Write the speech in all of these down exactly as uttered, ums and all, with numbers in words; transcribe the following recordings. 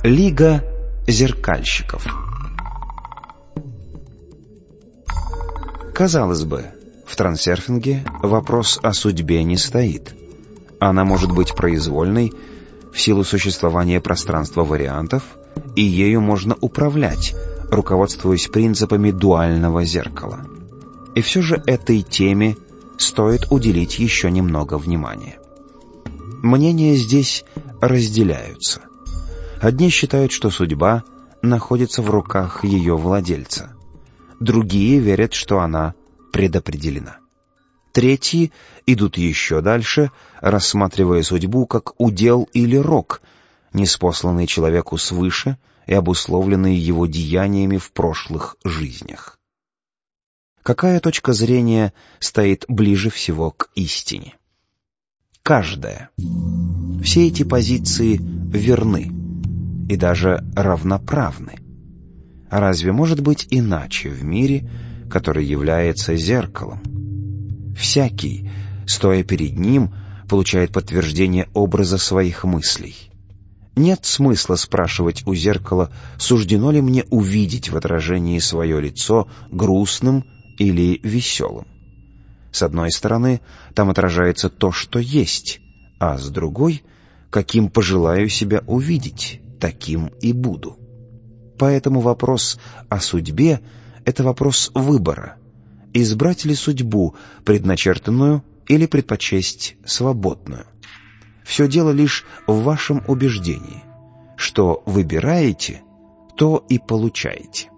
Лига зеркальщиков. Казалось бы, в трансерфинге вопрос о судьбе не стоит. Она может быть произвольной в силу существования пространства вариантов, и ею можно управлять, руководствуясь принципами дуального зеркала. И все же этой теме стоит уделить еще немного внимания. Мнения здесь разделяются. Одни считают, что судьба находится в руках ее владельца. Другие верят, что она предопределена. Третьи идут еще дальше, рассматривая судьбу как удел или рок, ниспосланный человеку свыше и обусловленный его деяниями в прошлых жизнях. Какая точка зрения стоит ближе всего к истине? Каждая. Все эти позиции верны и даже равноправны. А разве может быть иначе в мире, который является зеркалом? Всякий, стоя перед ним, получает подтверждение образа своих мыслей. Нет смысла спрашивать у зеркала, суждено ли мне увидеть в отражении свое лицо грустным или веселым. С одной стороны, там отражается то, что есть, а с другой, каким пожелаю себя увидеть, таким и буду. Поэтому вопрос о судьбе — это вопрос выбора. Избрать ли судьбу, предначертанную, или предпочесть свободную? Все дело лишь в вашем убеждении. Что выбираете, то и получаете.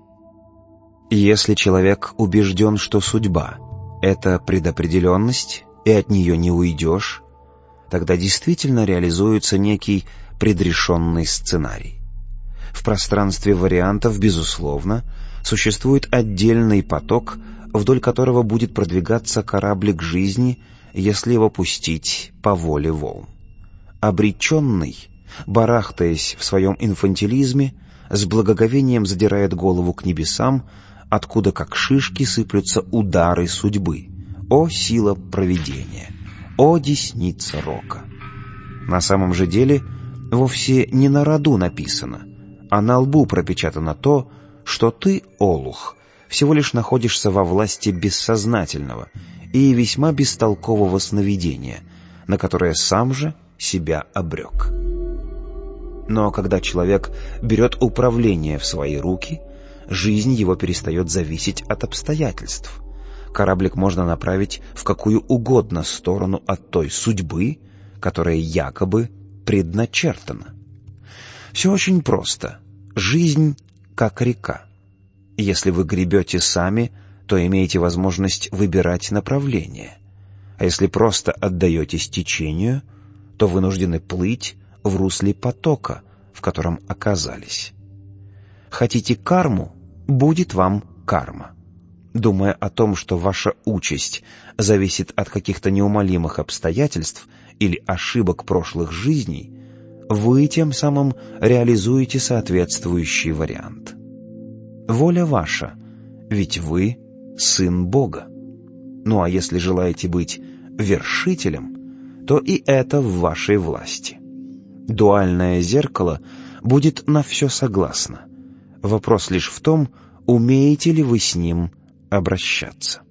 Если человек убежден, что судьба — это предопределенность, и от нее не уйдешь, тогда действительно реализуется некий предрешенный сценарий. В пространстве вариантов, безусловно, существует отдельный поток, вдоль которого будет продвигаться кораблик жизни, если его пустить по воле волн. Обреченный, барахтаясь в своем инфантилизме, с благоговением задирает голову к небесам, откуда как шишки сыплются удары судьбы. О, сила провидения! О, десница рока! На самом же деле вовсе не на роду написано, а на лбу пропечатано то, что ты, олух, всего лишь находишься во власти бессознательного и весьма бестолкового сновидения, на которое сам же себя обрек. Но когда человек берет управление в свои руки, жизнь его перестает зависеть от обстоятельств. Кораблик можно направить в какую угодно сторону от той судьбы, которая якобы предначертана. Все очень просто. Жизнь как река. Если вы гребете сами, то имеете возможность выбирать направление. А если просто отдаетесь течению, то вынуждены плыть в русле потока, в котором оказались. Хотите карму? Будет вам карма. Думая о том, что ваша участь зависит от каких-то неумолимых обстоятельств или ошибок прошлых жизней, вы тем самым реализуете соответствующий вариант. Воля ваша, ведь вы сын Бога. Ну а если желаете быть вершителем, то и это в вашей власти. Дуальное зеркало будет на все согласно. Вопрос лишь в том, умеете ли вы с ним обращаться.